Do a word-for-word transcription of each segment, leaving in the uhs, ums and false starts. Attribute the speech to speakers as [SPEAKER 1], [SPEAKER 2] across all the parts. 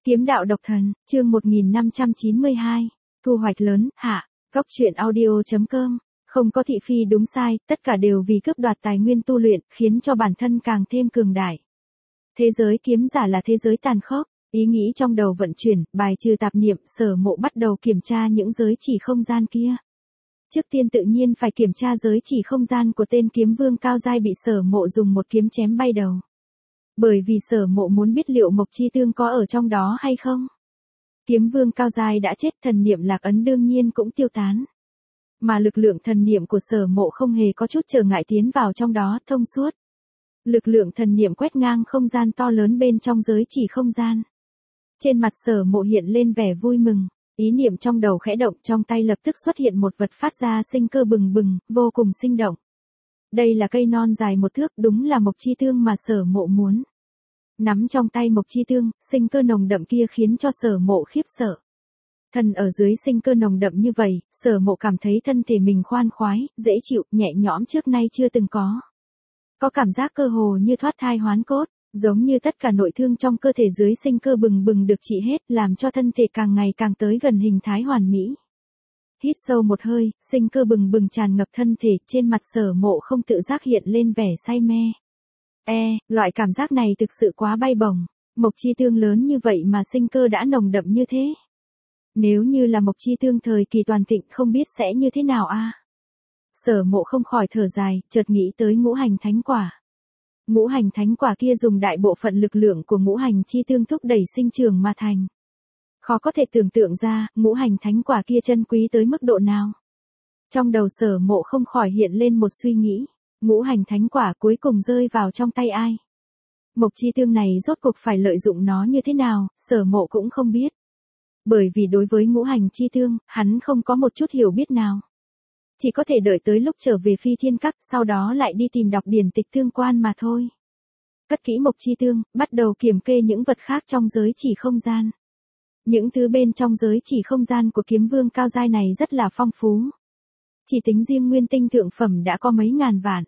[SPEAKER 1] Kiếm đạo độc thần, chương một nghìn năm trăm chín mươi hai, thu hoạch lớn, hạ, góc truyện audio chấm com, không có thị phi đúng sai, tất cả đều vì cướp đoạt tài nguyên tu luyện, khiến cho bản thân càng thêm cường đại. Thế giới kiếm giả là thế giới tàn khốc, ý nghĩ trong đầu vận chuyển, bài trừ tạp niệm, Sở Mộ bắt đầu kiểm tra những giới chỉ không gian kia. Trước tiên tự nhiên phải kiểm tra giới chỉ không gian của tên kiếm vương cao giai bị Sở Mộ dùng một kiếm chém bay đầu. Bởi vì Sở Mộ muốn biết liệu Mộc Chi Tương có ở trong đó hay không. Kiếm vương cao giai đã chết, thần niệm lạc ấn đương nhiên cũng tiêu tán. Mà lực lượng thần niệm của Sở Mộ không hề có chút trở ngại tiến vào trong đó, thông suốt. Lực lượng thần niệm quét ngang không gian to lớn bên trong giới chỉ không gian. Trên mặt Sở Mộ hiện lên vẻ vui mừng, ý niệm trong đầu khẽ động, trong tay lập tức xuất hiện một vật phát ra sinh cơ bừng bừng, vô cùng sinh động. Đây là cây non dài một thước, đúng là Mộc Chi Tương mà Sở Mộ muốn. Nắm trong tay Mộc Chi Tương, sinh cơ nồng đậm kia khiến cho Sở Mộ khiếp sợ. Thân ở dưới sinh cơ nồng đậm như vậy, Sở Mộ cảm thấy thân thể mình khoan khoái, dễ chịu, nhẹ nhõm trước nay chưa từng có. Có cảm giác cơ hồ như thoát thai hoán cốt, giống như tất cả nội thương trong cơ thể dưới sinh cơ bừng bừng được trị hết, làm cho thân thể càng ngày càng tới gần hình thái hoàn mỹ. Hít sâu một hơi, sinh cơ bừng bừng tràn ngập thân thể, trên mặt Sở Mộ không tự giác hiện lên vẻ say mê. E, loại cảm giác này thực sự quá bay bổng, Mộc Chi Tương lớn như vậy mà sinh cơ đã nồng đậm như thế. Nếu như là Mộc Chi Tương thời kỳ toàn thịnh không biết sẽ như thế nào a. À? Sở Mộ không khỏi thở dài, chợt nghĩ tới ngũ hành thánh quả. Ngũ hành thánh quả kia dùng đại bộ phận lực lượng của ngũ hành chi tương thúc đẩy sinh trưởng mà thành. Khó có thể tưởng tượng ra, ngũ hành thánh quả kia chân quý tới mức độ nào. Trong đầu Sở Mộ không khỏi hiện lên một suy nghĩ, ngũ hành thánh quả cuối cùng rơi vào trong tay ai? Mộc Chi Tương này rốt cuộc phải lợi dụng nó như thế nào, Sở Mộ cũng không biết. Bởi vì đối với ngũ hành chi tương, hắn không có một chút hiểu biết nào. Chỉ có thể đợi tới lúc trở về Phi Thiên Các, sau đó lại đi tìm đọc điển tịch tương quan mà thôi. Cất kỹ Mộc Chi Tương, bắt đầu kiểm kê những vật khác trong giới chỉ không gian. Những thứ bên trong giới chỉ không gian của kiếm vương cao giai này rất là phong phú. Chỉ tính riêng nguyên tinh thượng phẩm đã có mấy ngàn vạn.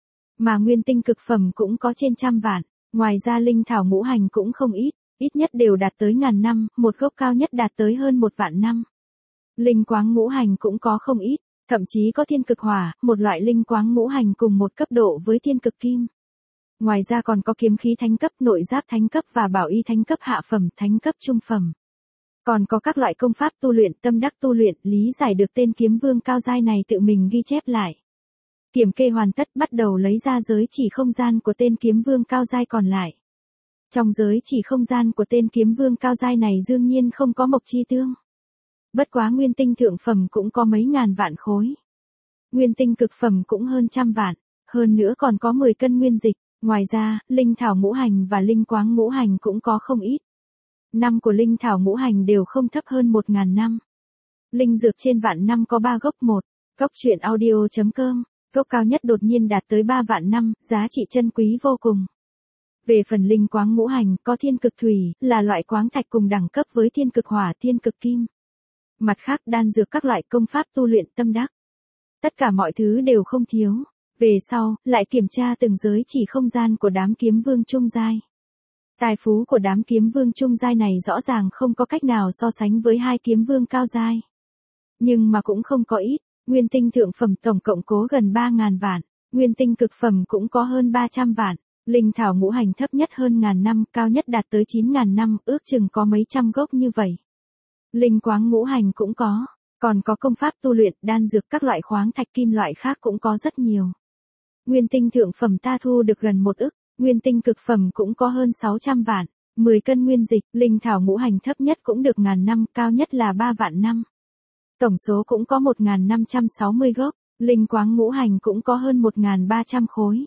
[SPEAKER 1] Mà nguyên tinh cực phẩm cũng có trên trăm vạn. Ngoài ra linh thảo ngũ hành cũng không ít, ít nhất đều đạt tới ngàn năm, một gốc cao nhất đạt tới hơn một vạn năm. Linh quáng ngũ hành cũng có không ít, thậm chí có thiên cực hỏa, một loại linh quáng ngũ hành cùng một cấp độ với thiên cực kim. Ngoài ra còn có kiếm khí thánh cấp, nội giáp thánh cấp và bảo y thánh cấp hạ phẩm, thánh cấp trung phẩm. Còn có các loại công pháp tu luyện, tâm đắc tu luyện, lý giải được tên kiếm vương cao giai này tự mình ghi chép lại. Kiểm kê hoàn tất, bắt đầu lấy ra giới chỉ không gian của tên kiếm vương cao giai còn lại. Trong giới chỉ không gian của tên kiếm vương cao giai này đương nhiên không có Mộc Chi Tương. Bất quá nguyên tinh thượng phẩm cũng có mấy ngàn vạn khối. Nguyên tinh cực phẩm cũng hơn trăm vạn, hơn nữa còn có mười cân nguyên dịch, ngoài ra, linh thảo ngũ hành và linh quáng ngũ hành cũng có không ít. Năm của linh thảo ngũ hành đều không thấp hơn một ngàn năm. Linh dược trên vạn năm có ba gốc, một, góc truyện audio chấm com, gốc cao nhất đột nhiên đạt tới ba vạn năm, giá trị chân quý vô cùng. Về phần linh quáng ngũ hành, có thiên cực thủy, là loại quáng thạch cùng đẳng cấp với thiên cực hỏa, thiên cực kim. Mặt khác đan dược các loại công pháp tu luyện tâm đắc. Tất cả mọi thứ đều không thiếu. Về sau, lại kiểm tra từng giới chỉ không gian của đám kiếm vương trung giai. Tài phú của đám kiếm vương trung giai này rõ ràng không có cách nào so sánh với hai kiếm vương cao giai. Nhưng mà cũng không có ít, nguyên tinh thượng phẩm tổng cộng cố gần ba ngàn vạn, nguyên tinh cực phẩm cũng có hơn ba trăm vạn, linh thảo ngũ hành thấp nhất hơn ngàn năm, cao nhất đạt tới chín ngàn năm, ước chừng có mấy trăm gốc như vậy. Linh quáng ngũ hành cũng có, còn có công pháp tu luyện, đan dược các loại khoáng thạch kim loại khác cũng có rất nhiều. Nguyên tinh thượng phẩm ta thu được gần một ức, nguyên tinh cực phẩm cũng có hơn sáu trăm vạn, mười cân nguyên dịch, linh thảo ngũ hành thấp nhất cũng được ngàn năm, cao nhất là ba vạn năm. Tổng số cũng có một nghìn năm trăm sáu mươi gốc, linh quáng ngũ hành cũng có hơn một nghìn ba trăm khối.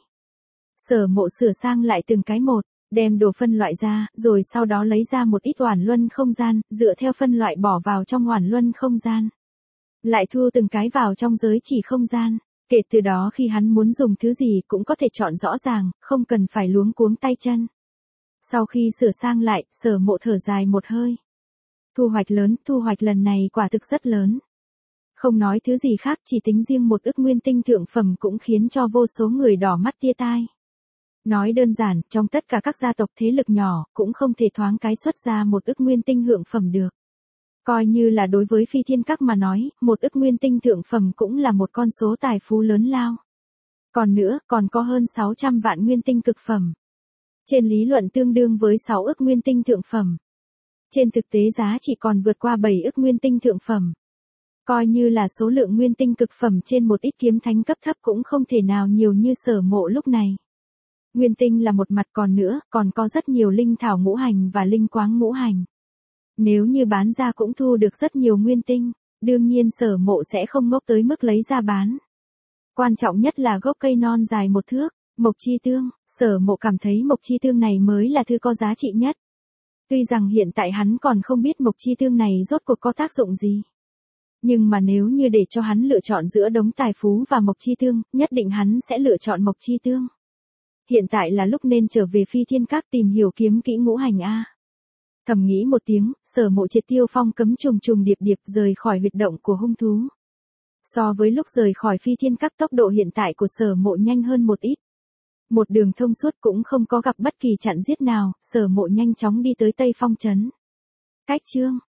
[SPEAKER 1] Sở Mộ sửa sang lại từng cái một, đem đồ phân loại ra, rồi sau đó lấy ra một ít oản luân không gian, dựa theo phân loại bỏ vào trong oản luân không gian. Lại thu từng cái vào trong giới chỉ không gian, kể từ đó khi hắn muốn dùng thứ gì cũng có thể chọn rõ ràng, không cần phải luống cuống tay chân. Sau khi sửa sang lại, Sở Mộ thở dài một hơi. Thu hoạch lớn, thu hoạch lần này quả thực rất lớn. Không nói thứ gì khác, chỉ tính riêng một ức nguyên tinh thượng phẩm cũng khiến cho vô số người đỏ mắt tia tai. Nói đơn giản, trong tất cả các gia tộc thế lực nhỏ, cũng không thể thoáng cái xuất ra một ức nguyên tinh thượng phẩm được. Coi như là đối với phi thiên các mà nói, một ức nguyên tinh thượng phẩm cũng là một con số tài phú lớn lao. Còn nữa, còn có hơn sáu trăm vạn nguyên tinh cực phẩm. Trên lý luận tương đương với sáu ức nguyên tinh thượng phẩm. Trên thực tế giá trị còn vượt qua bảy ức nguyên tinh thượng phẩm. Coi như là số lượng nguyên tinh cực phẩm trên một ít kiếm thánh cấp thấp cũng không thể nào nhiều như Sở Mộ lúc này. Nguyên tinh là một mặt, còn nữa, còn có rất nhiều linh thảo ngũ hành và linh quáng ngũ hành. Nếu như bán ra cũng thu được rất nhiều nguyên tinh, đương nhiên Sở Mộ sẽ không ngốc tới mức lấy ra bán. Quan trọng nhất là gốc cây non dài một thước, mộc chi tương, Sở Mộ cảm thấy mộc chi tương này mới là thứ có giá trị nhất. Tuy rằng hiện tại hắn còn không biết mộc chi tương này rốt cuộc có tác dụng gì. Nhưng mà nếu như để cho hắn lựa chọn giữa đống tài phú và mộc chi tương, nhất định hắn sẽ lựa chọn mộc chi tương. Hiện tại là lúc nên trở về phi thiên các tìm hiểu kiếm kỹ ngũ hành A. Thầm nghĩ một tiếng, Sở Mộ triệt tiêu phong cấm trùng trùng điệp điệp rời khỏi huyệt động của hung thú. So với lúc rời khỏi phi thiên các, tốc độ hiện tại của Sở Mộ nhanh hơn một ít. Một đường thông suốt cũng không có gặp bất kỳ chặn giết nào, Sở Mộ nhanh chóng đi tới Tây Phong trấn. Cách chương